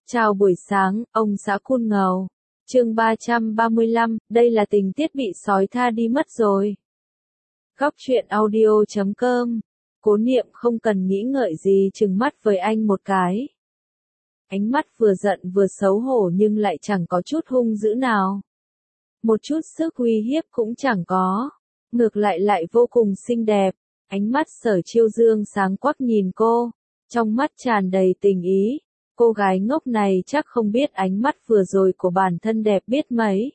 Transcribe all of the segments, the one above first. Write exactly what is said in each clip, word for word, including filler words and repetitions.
Chào buổi sáng, ông xã Cun Ngầu. Chương ba trăm ba mươi lăm, đây là tình tiết bị sói tha đi mất rồi. Góc truyện audio chấm com. Cố Niệm không cần nghĩ ngợi gì trừng mắt với anh một cái. Ánh mắt vừa giận vừa xấu hổ nhưng lại chẳng có chút hung dữ nào. Một chút sức uy hiếp cũng chẳng có. Ngược lại lại vô cùng xinh đẹp. Ánh mắt Sở Chiêu Dương sáng quắc nhìn cô. Trong mắt tràn đầy tình ý. Cô gái ngốc này chắc không biết ánh mắt vừa rồi của bản thân đẹp biết mấy.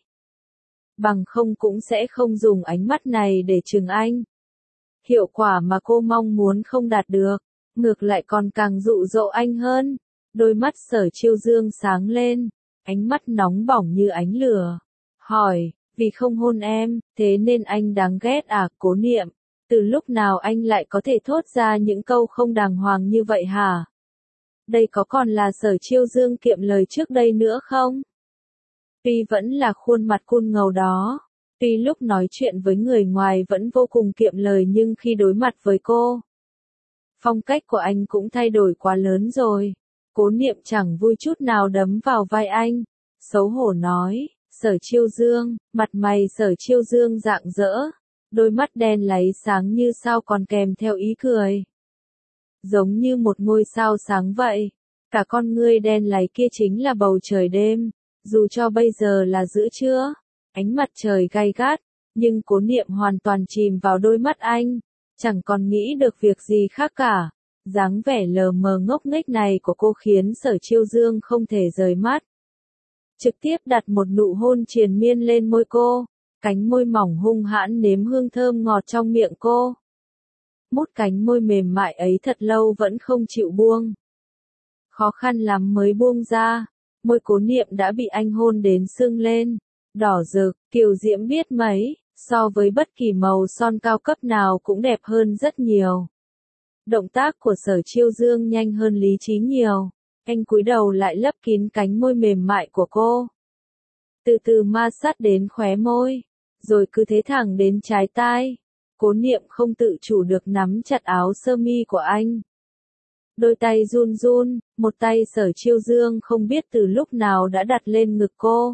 Bằng không cũng sẽ không dùng ánh mắt này để trừng anh. Hiệu quả mà cô mong muốn không đạt được, ngược lại còn càng dụ dỗ anh hơn. Đôi mắt Sở Chiêu Dương sáng lên, ánh mắt nóng bỏng như ánh lửa. Hỏi, vì không hôn em, thế nên anh đáng ghét à? Cố Niệm, từ lúc nào anh lại có thể thốt ra những câu không đàng hoàng như vậy hả? Đây có còn là Sở Chiêu Dương kiệm lời trước đây nữa không? Tuy vẫn là khuôn mặt Cun Ngầu đó, tuy lúc nói chuyện với người ngoài vẫn vô cùng kiệm lời nhưng khi đối mặt với cô, phong cách của anh cũng thay đổi quá lớn rồi. Cố Niệm chẳng vui chút nào đấm vào vai anh, xấu hổ nói, Sở Chiêu Dương, mặt mày Sở Chiêu Dương rạng rỡ, đôi mắt đen láy sáng như sao còn kèm theo ý cười. Giống như một ngôi sao sáng vậy, cả con ngươi đen láy kia chính là bầu trời đêm, dù cho bây giờ là giữa trưa, ánh mặt trời gay gắt, nhưng Cố Niệm hoàn toàn chìm vào đôi mắt anh, chẳng còn nghĩ được việc gì khác cả. Dáng vẻ lờ mờ ngốc nghếch này của cô khiến Sở Chiêu Dương không thể rời mắt. Trực tiếp đặt một nụ hôn triền miên lên môi cô, cánh môi mỏng hung hãn nếm hương thơm ngọt trong miệng cô. Mút cánh môi mềm mại ấy thật lâu vẫn không chịu buông. Khó khăn lắm mới buông ra, môi Cố Niệm đã bị anh hôn đến sưng lên, đỏ rực, kiều diễm biết mấy, so với bất kỳ màu son cao cấp nào cũng đẹp hơn rất nhiều. Động tác của Sở Chiêu Dương nhanh hơn lý trí nhiều, anh cúi đầu lại lấp kín cánh môi mềm mại của cô. Từ từ ma sát đến khóe môi, rồi cứ thế thẳng đến trái tai. Cố Niệm không tự chủ được nắm chặt áo sơ mi của anh. Đôi tay run run, một tay Sở Chiêu Dương không biết từ lúc nào đã đặt lên ngực cô.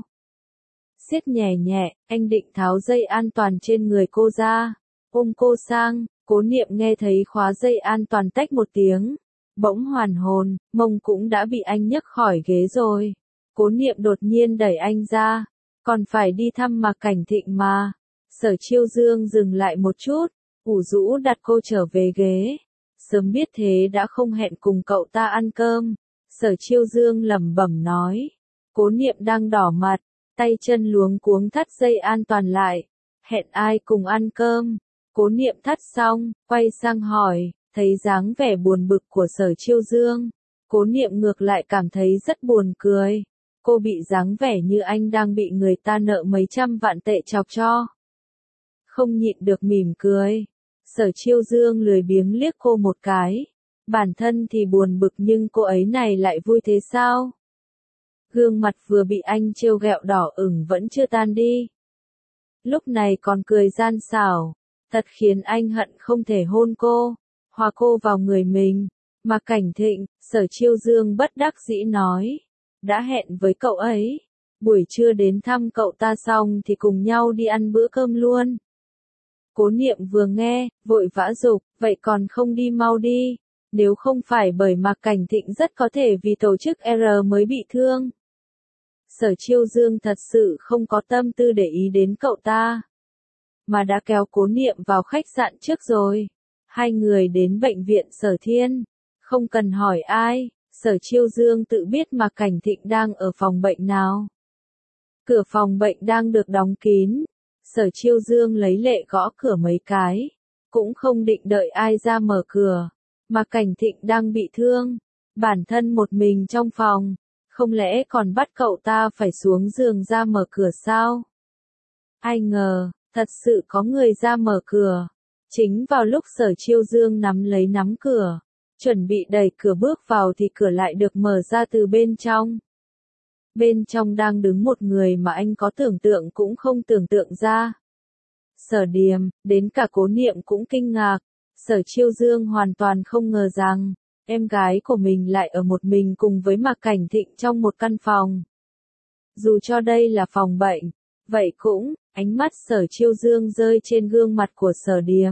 Siết nhẹ nhẹ, anh định tháo dây an toàn trên người cô ra, ôm cô sang. Cố Niệm nghe thấy khóa dây an toàn tách một tiếng, bỗng hoàn hồn, mông cũng đã bị anh nhấc khỏi ghế rồi. Cố Niệm đột nhiên đẩy anh ra, còn phải đi thăm Mạc Cảnh Thịnh mà. Sở Chiêu Dương dừng lại một chút, ủ rũ đặt cô trở về ghế. Sớm biết thế đã không hẹn cùng cậu ta ăn cơm. Sở Chiêu Dương lẩm bẩm nói. Cố Niệm đang đỏ mặt, tay chân luống cuống thắt dây an toàn lại. Hẹn ai cùng ăn cơm? Cố Niệm thắt xong, quay sang hỏi, thấy dáng vẻ buồn bực của Sở Chiêu Dương. Cố Niệm ngược lại cảm thấy rất buồn cười. Cô bị dáng vẻ như anh đang bị người ta nợ mấy trăm vạn tệ chọc cho. Không nhịn được mỉm cười. Sở Chiêu Dương lười biếng liếc cô một cái. Bản thân thì buồn bực nhưng cô ấy này lại vui thế sao? Gương mặt vừa bị anh trêu ghẹo đỏ ửng vẫn chưa tan đi. Lúc này còn cười gian xảo. Thật khiến anh hận không thể hôn cô, hòa cô vào người mình. Mạc Cảnh Thịnh, Sở Chiêu Dương bất đắc dĩ nói. Đã hẹn với cậu ấy. Buổi trưa đến thăm cậu ta xong thì cùng nhau đi ăn bữa cơm luôn. Cố Niệm vừa nghe, vội vã giục, vậy còn không đi mau đi. Nếu không phải bởi Mạc Cảnh Thịnh rất có thể vì tổ chức R mới bị thương. Sở Chiêu Dương thật sự không có tâm tư để ý đến cậu ta, mà đã kéo Cố Niệm vào khách sạn trước rồi. Hai người đến bệnh viện Sở Thiên, không cần hỏi ai, Sở Chiêu Dương tự biết Mạc Cảnh Thịnh đang ở phòng bệnh nào. Cửa phòng bệnh đang được đóng kín, Sở Chiêu Dương lấy lệ gõ cửa mấy cái, cũng không định đợi ai ra mở cửa. Mạc Cảnh Thịnh đang bị thương, bản thân một mình trong phòng, không lẽ còn bắt cậu ta phải xuống giường ra mở cửa sao? Ai ngờ, thật sự có người ra mở cửa. Chính vào lúc Sở Chiêu Dương nắm lấy nắm cửa, chuẩn bị đẩy cửa bước vào thì cửa lại được mở ra từ bên trong. Bên trong đang đứng một người mà anh có tưởng tượng cũng không tưởng tượng ra. Sở Điềm, đến cả Cố Niệm cũng kinh ngạc. Sở Chiêu Dương hoàn toàn không ngờ rằng, em gái của mình lại ở một mình cùng với Mạc Cảnh Thịnh trong một căn phòng. Dù cho đây là phòng bệnh, vậy cũng, ánh mắt Sở Chiêu Dương rơi trên gương mặt của Sở Điềm.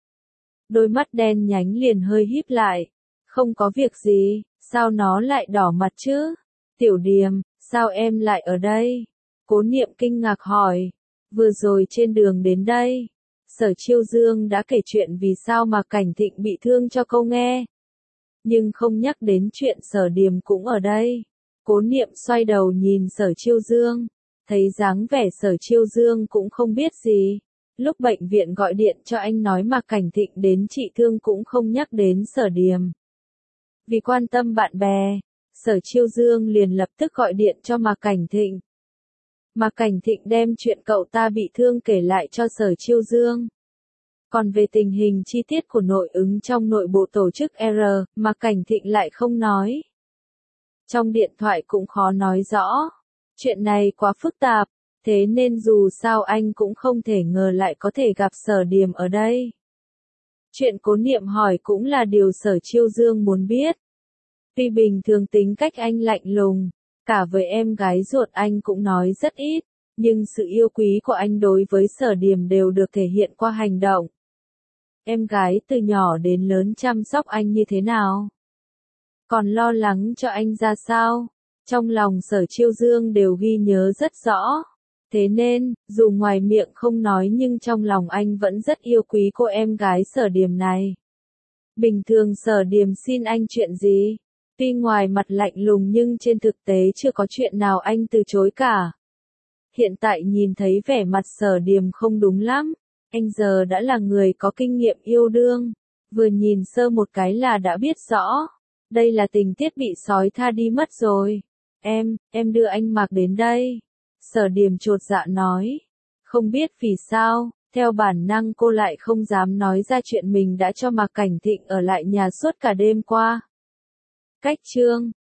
Đôi mắt đen nhánh liền hơi híp lại. Không có việc gì, sao nó lại đỏ mặt chứ? Tiểu Điềm, sao em lại ở đây? Cố Niệm kinh ngạc hỏi. Vừa rồi trên đường đến đây, Sở Chiêu Dương đã kể chuyện vì sao mà Cảnh Thịnh bị thương cho cô nghe. Nhưng không nhắc đến chuyện Sở Điềm cũng ở đây. Cố Niệm xoay đầu nhìn Sở Chiêu Dương, thấy dáng vẻ Sở Chiêu Dương cũng không biết gì. Lúc bệnh viện gọi điện cho anh nói mà Cảnh Thịnh đến trị thương cũng không nhắc đến Sở Điềm. Vì quan tâm bạn bè, Sở Chiêu Dương liền lập tức gọi điện cho Mạc Cảnh Thịnh. Mạc Cảnh Thịnh đem chuyện cậu ta bị thương kể lại cho Sở Chiêu Dương. Còn về tình hình chi tiết của nội ứng trong nội bộ tổ chức R, Mạc Cảnh Thịnh lại không nói. Trong điện thoại cũng khó nói rõ. Chuyện này quá phức tạp, thế nên dù sao anh cũng không thể ngờ lại có thể gặp Sở Điềm ở đây. Chuyện Cố Niệm hỏi cũng là điều Sở Chiêu Dương muốn biết. Tuy bình thường tính cách anh lạnh lùng, cả với em gái ruột anh cũng nói rất ít, nhưng sự yêu quý của anh đối với Sở Điềm đều được thể hiện qua hành động. Em gái từ nhỏ đến lớn chăm sóc anh như thế nào? Còn lo lắng cho anh ra sao? Trong lòng Sở Chiêu Dương đều ghi nhớ rất rõ. Thế nên, dù ngoài miệng không nói nhưng trong lòng anh vẫn rất yêu quý cô em gái Sở Điềm này. Bình thường Sở Điềm xin anh chuyện gì? Tuy ngoài mặt lạnh lùng nhưng trên thực tế chưa có chuyện nào anh từ chối cả. Hiện tại nhìn thấy vẻ mặt Sở Điềm không đúng lắm. Anh giờ đã là người có kinh nghiệm yêu đương. Vừa nhìn sơ một cái là đã biết rõ. Đây là tình tiết bị sói tha đi mất rồi. Em, em đưa anh Mạc đến đây. Sở Điềm chột dạ nói. Không biết vì sao, theo bản năng cô lại không dám nói ra chuyện mình đã cho Mạc Cảnh Thịnh ở lại nhà suốt cả đêm qua. Cách chương